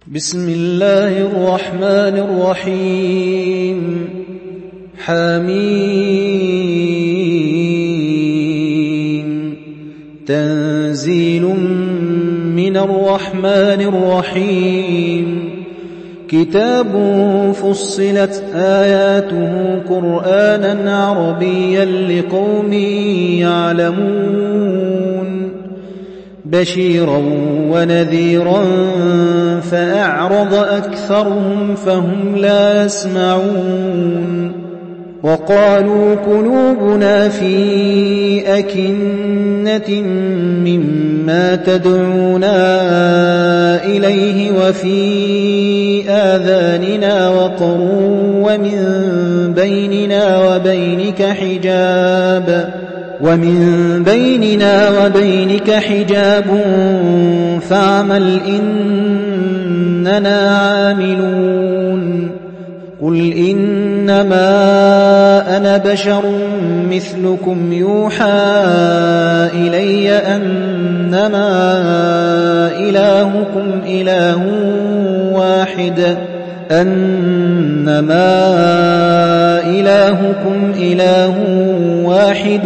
بسم الله الرحمن الرحيم حميم تنزيل من الرحمن الرحيم كتاب فصلت آياته قرآنا عربيا لقوم يعلمون بشيرا ونذيرا فأعرض أكثرهم فهم لا يسمعون وقالوا قلوبنا في أكنة مما تدعونا إليه وفي آذاننا وقر ومن بيننا وبينك حجاب فاعمل إننا عاملون قل إنما أنا بشر مثلكم يوحى إلي أنما إلهكم إله واحد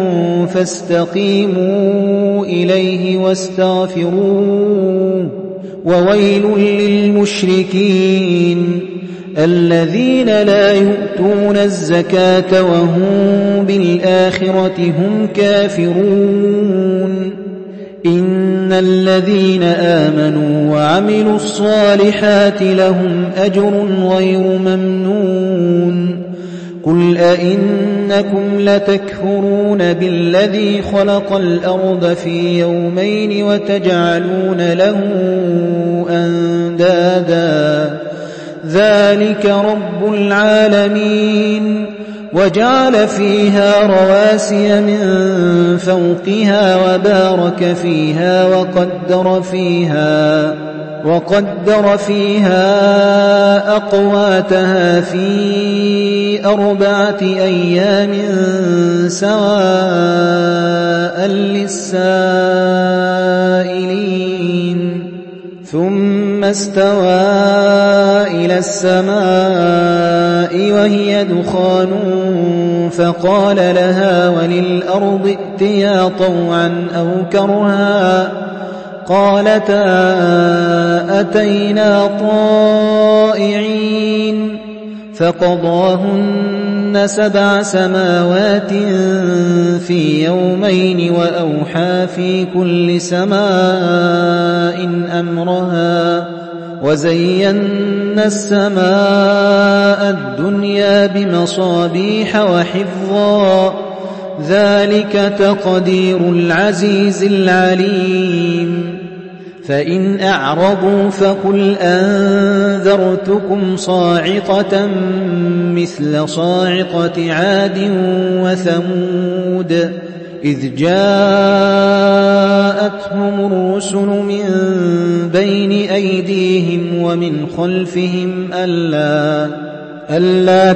فاستقيموا إليه واستغفروه وويل للمشركين الذين لا يؤتون الزكاة وهم بالآخرة هم كافرون إن الذين آمنوا وعملوا الصالحات لهم أجر غير ممنون قل أئنكم لتكفرون بالذي خلق الأرض في يومين وتجعلون له أندادا ذلك رب العالمين وجعل فيها رواسي من فوقها وبارك فيها وقدر فيها أقواتها في 4 أيام سواء للسائلين ثم استوى إلى السماء وهي دخان فقال لها وللأرض ائتيا طوعا أو كرها قالتا أتينا طائعين فقضاهن 7 سماوات في يومين وأوحى في كل سماء أمرها وزينا السماء الدنيا بمصابيح وحفظا ذلك تقدير العزيز العليم فإن أعرضوا فقل أنذرتكم صاعقة مثل صاعقة عاد وثمود إذ جاءتهم الرسل من بين أيديهم ومن خلفهم ألا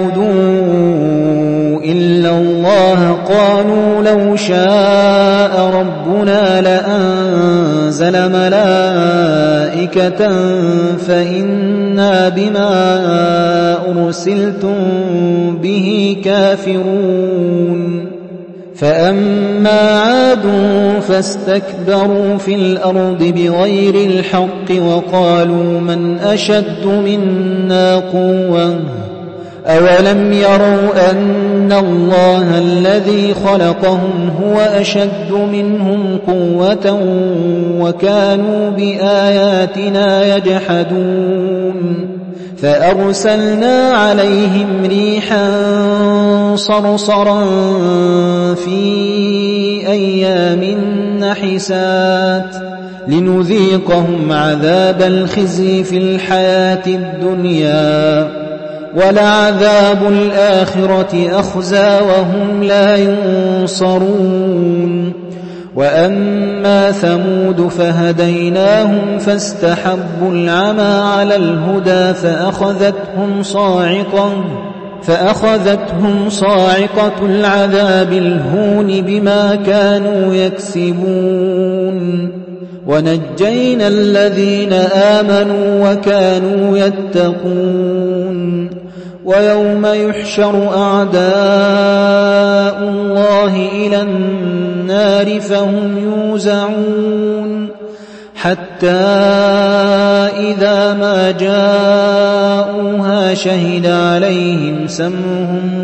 تعبدوا إلا الله قالوا لو شاء ربنا لأنزل ملائكة فإنا بما أرسلتم به كافرون فأما عاد فاستكبروا في الأرض بغير الحق وقالوا من أشد منا قوة أولم يروا أن الله الذي خلقهم هو أشد منهم قوة وكانوا بآياتنا يجحدون فأرسلنا عليهم ريحا صرصرا في أيام نحسات لنذيقهم عذاب الخزي في الحياة الدنيا ولعذاب الآخرة أخزى وهم لا ينصرون وأما ثمود فهديناهم فاستحبوا العمى على الهدى فأخذتهم صاعقة العذاب الهون بما كانوا يكسبون ونجينا الذين آمنوا وكانوا يتقون ويوم يحشر أعداء الله إلى النار فهم يوزعون حتى إذا ما جاءوها شهد عليهم سمعهم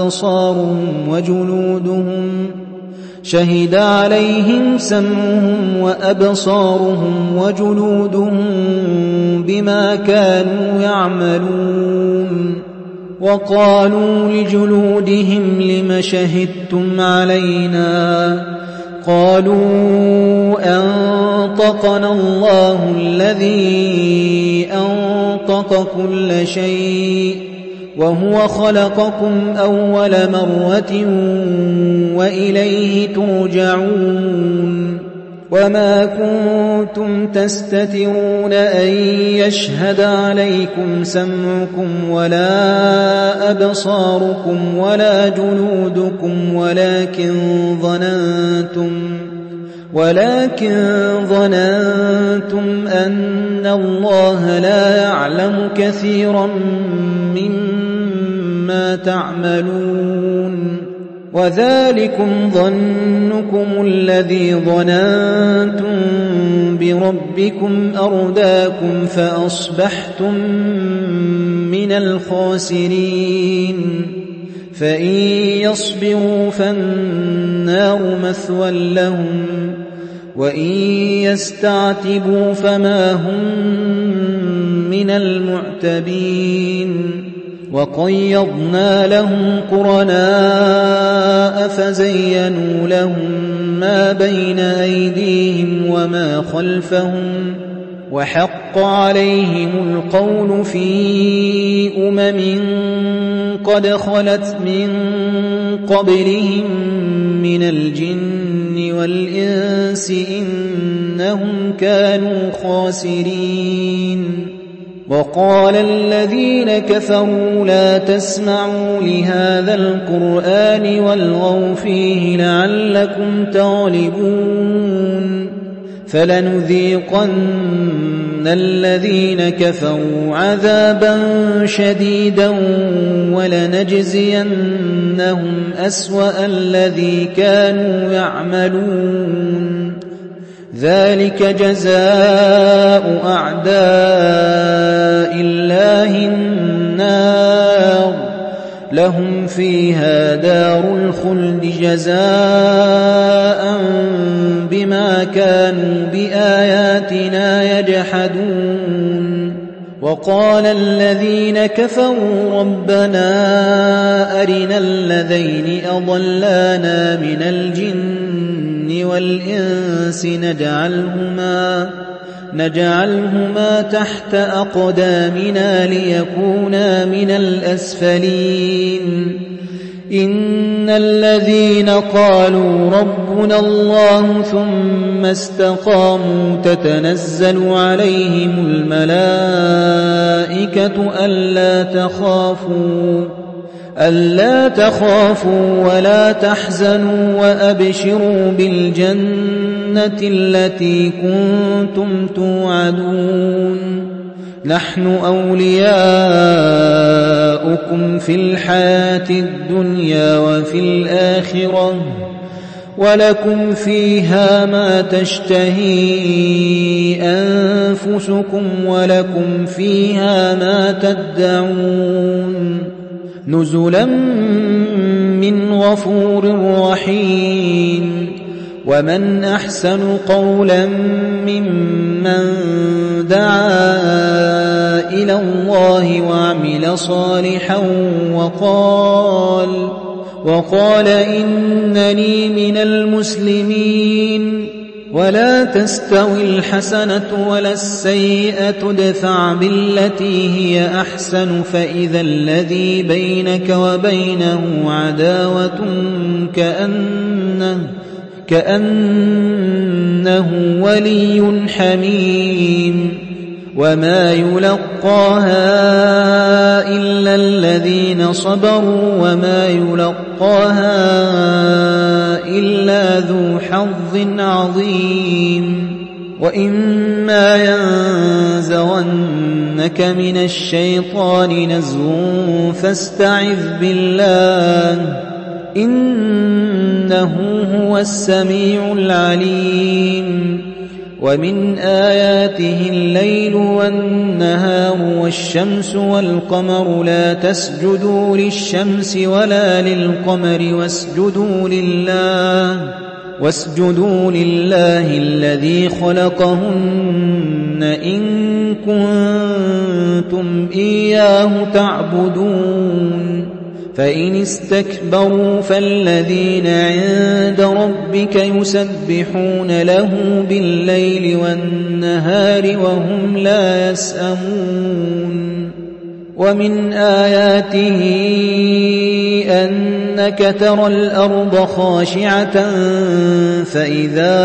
وأبصارهم وجلودهم بما كانوا يعملون وقالوا لجلودهم لم شهدتم علينا قالوا أنطقنا الله الذي أنطق كل شيء وهو خلقكم أول مرة وإليه ترجعون وما كنتم تستترون أن يشهد عليكم سمعكم ولا أبصاركم ولا جلودكم ولكن ظننتم أن الله لا يعلم كثيرا مما تعملون وذلكم ظنكم الذي ظننتم بربكم أرداكم فأصبحتم من الخاسرين فإن يصبروا فالنار مثوى لهم وإن يستعتبوا فما هم من المعتبين وقيضنا لهم قرناء فزينوا لهم ما بين أيديهم وما خلفهم وحق عليهم القول في قد خلت من قبلهم من الجن والإنس إنهم كانوا خاسرين وقال الذين كفروا لا تسمعوا لهذا القرآن والغوا فيه لعلكم تغلبون فلنذيقن الذين كفروا عذابا شديدا ولنجزينهم أسوأ الذي كانوا يعملون ذلك جزاء أعداء الله النار لهم فيها دار الخلد جزاء بما كانوا بآياتنا يجحدون وقال الذين كفروا ربنا أرنا الذين أضلانا من الجن والإنس نجعلهما تحت أقدامنا ليكونا من الأسفلين إن الذين قالوا ربنا الله ثم استقاموا تتنزل عليهم الملائكة ألا تخافوا ولا تحزنوا وأبشروا بالجنة التي كنتم توعدون نحن أولياؤكم في الحياة الدنيا وفي الآخرة ولكم فيها ما تشتهي أنفسكم ولكم فيها ما تدعون نزلا من غفور رحيم ومن أحسن قولا ممن دعا إلى الله وعمل صالحا وقال إنني من المسلمين ولا تستوي الحسنة ولا السيئة ادفع بالتي هي أحسن فإذا الذي بينك وبينه عداوة كأنه ولي حميم وما يلقاها إلا الذين صبروا وما يلقاها إلا ذو حظ عظيم وإما ينزغنك من الشيطان نزغ فاستعذ بالله إنه هو السميع العليم ومن آياته الليل والنهار والشمس والقمر لا تسجدوا للشمس ولا للقمر واسجدوا لله الذي خلقهن إن كنتم إياه تعبدون فإن استكبروا فالذين عند ربك يسبحون له بالليل والنهار وهم لا يسأمون ومن آياته أنك ترى الأرض خاشعة فإذا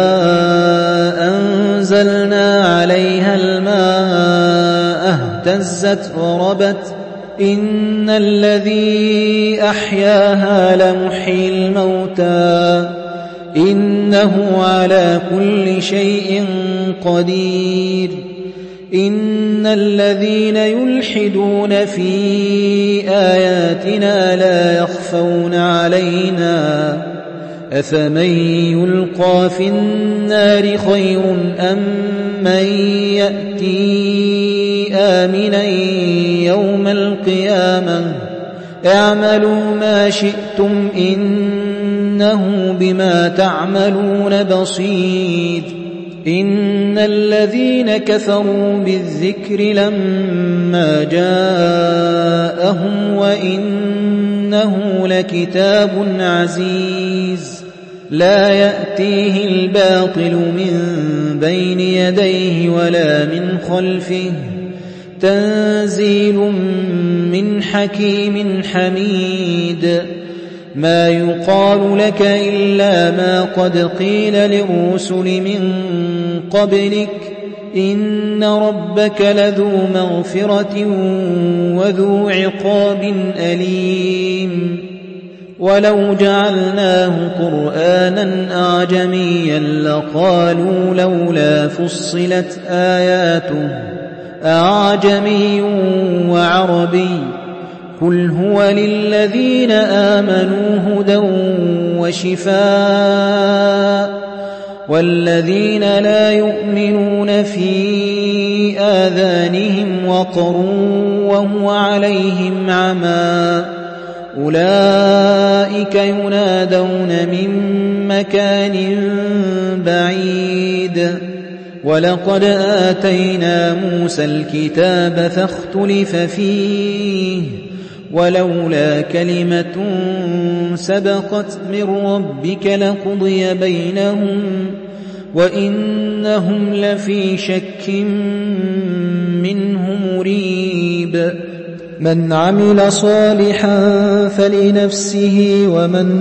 أنزلنا عليها الماء اهتزت وربت إن الذي أحياها لمحيي الموتى إنه على كل شيء قدير إن الذين يلحدون في آياتنا لا يخفون علينا أفمن يلقى في النار خير أم من يأتي آمنا يوم القيامة اعملوا ما شئتم إنه بما تعملون بصير إن الذين كفروا بالذكر لما جاءهم وإنه لكتاب عزيز لا يأتيه الباطل من بين يديه ولا من خلفه تنزيل من حكيم حميد ما يقال لك إلا ما قد قيل للرسل من قبلك إن ربك لذو مغفرة وذو عقاب أليم ولو جعلناه قرآنا أعجميا لقالوا لولا فصلت آياته أعجمي وعربي قل هو للذين آمنوا هدى وشفاء والذين لا يؤمنون في آذانهم وقر وهو عليهم عمى أولئك ينادون من مكان بعيد ولقد آتينا موسى الكتاب فاختلف فيه ولولا كلمة سبقت من ربك لقضي بينهم وإنهم لفي شك منه مريب من عمل صالحا فلنفسه ومن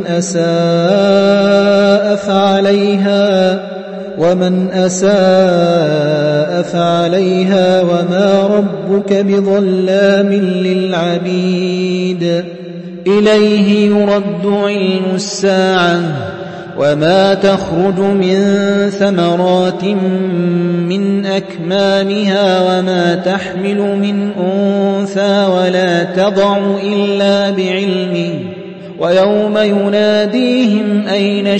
أساء فعليها وما ربك بظلام للعبيد إليه يرد علم الساعة وما تخرج من ثمرات من أكمامها وما تحمل من أنثى ولا تضع إلا بعلمه ويوم يناديهم أين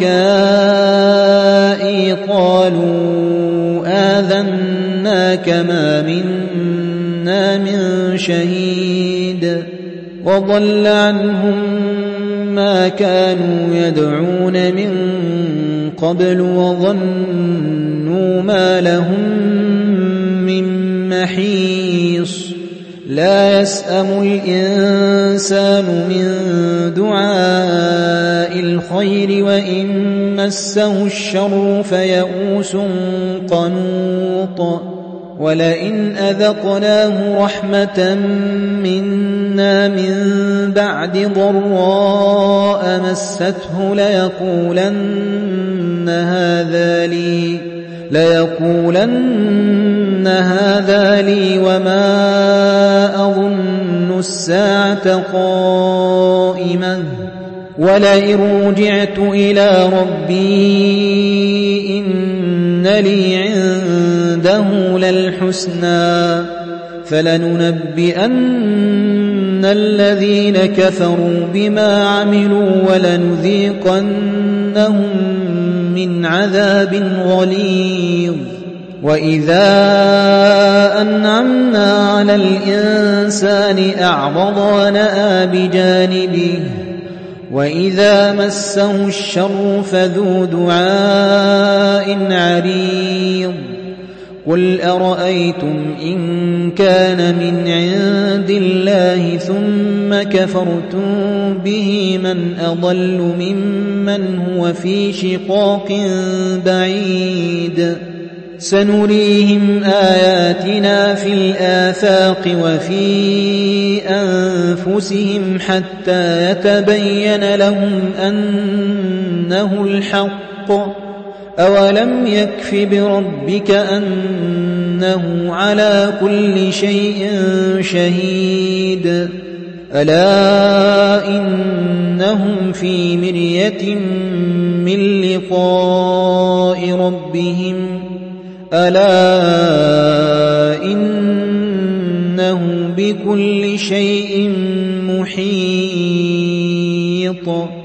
شركائي قالوا آذناك ما منا من شهيد وضل عنهم ما كانوا يدعون من قبل وظنوا ما لهم من محيص لا يسأم الإنسان من دعاء الخير وإن مسه الشر فيئوس قنوط ولئن أذقناه رحمة منا من بعد ضراء مسته ليقولن هذا لي وما أظن الساعة قائمة ولئن رجعت إلى ربي إن لي عنده للحسنى فلننبئن الذين كفروا بما عملوا ولنذيقنهم من عذاب غليظ وإذا أنعمنا على الإنسان أعرض ونأى بجانبه وإذا مسه الشر فذو دعاء عريض قل أرأيتم إن كان من عند الله ثم كفرتم به من أضل ممن هو في شقاق بعيد سنريهم آياتنا في الآفاق وفي أنفسهم حتى يتبين لهم أنه الحق أولم يكف بربك أنه على كل شيء شهيد ألا إنهم في مرية من لقاء ربهم ألا إنه بكل شيء محيط